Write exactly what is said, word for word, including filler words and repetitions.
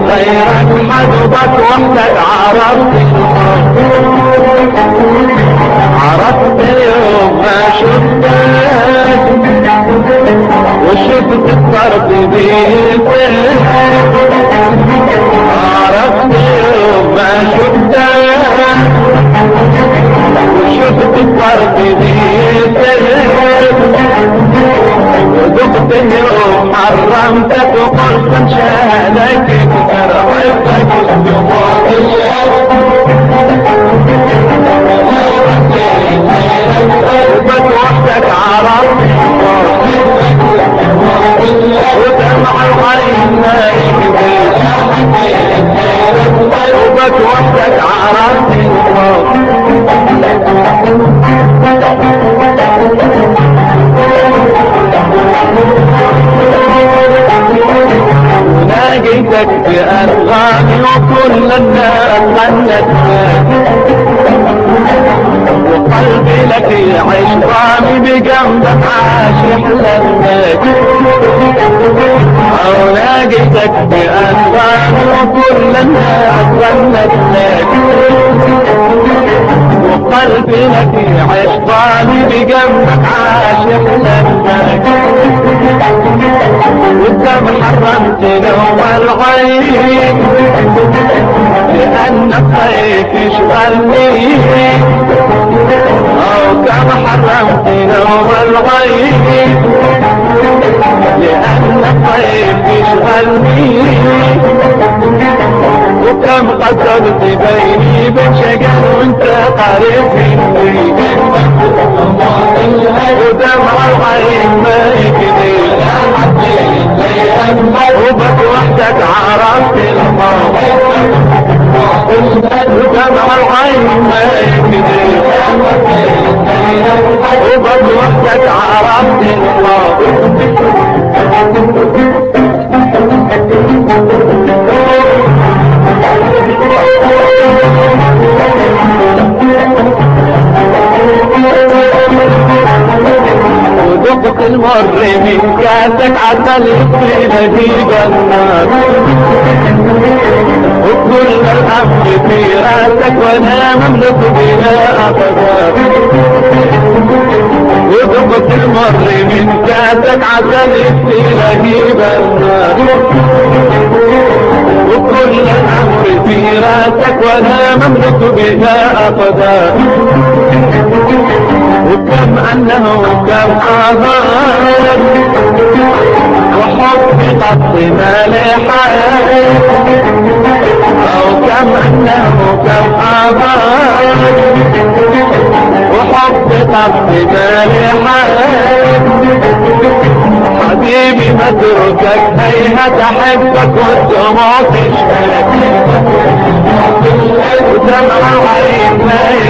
غيرك حجبك وحدك عرفت الحب، عرفت يوم ما شفتك وشفت الطرف بيتك، عرفت يوم ما شفتك وشفت الطرف بيتك، وذقت يوم حرمتك وقلت انشالك كرهتك الجمهورية، قلبك وحدك عرفت ودمع العين ما يكذب، قلبك وحدك عرفت وناجيتك بأنغامي وكل الناس غنت وقلبي لك يعيش ضامي بجنبك عاشق لك، وناجيتك بأنغامي وكل الناس غنت لك وقلبي لك يعيش ضامي بجنبك عاشق لك، وكم حرمت نوم العين لأن الطيف يشغلني، أو كم حرمت نوم العين لأن الطيف يشغلني، وكم قدرت بيني وبين شجر وانت قريب مني، ودمع العين ما يكذب وبك وحدك عرفت الماضي، ودمع العين ما يكذب وبك وحدك عرفت الماضي. وذقت المر من كاسك عسل يطفي لهيب النار، وكل الأمر في راسك وانا مملك بلا أقدار، وذقت المر من كاسك عسل يطفي لهيب النار، وكل الأمر في راسك وانا مملك بلا أقدار، وكم أنه كم آهار وحب قط مالحة، أو كم أنه كم آهار وحب قط مالحة، حبيبي متركك هيهة أحبك والدموع تشملك، ودمع العين ما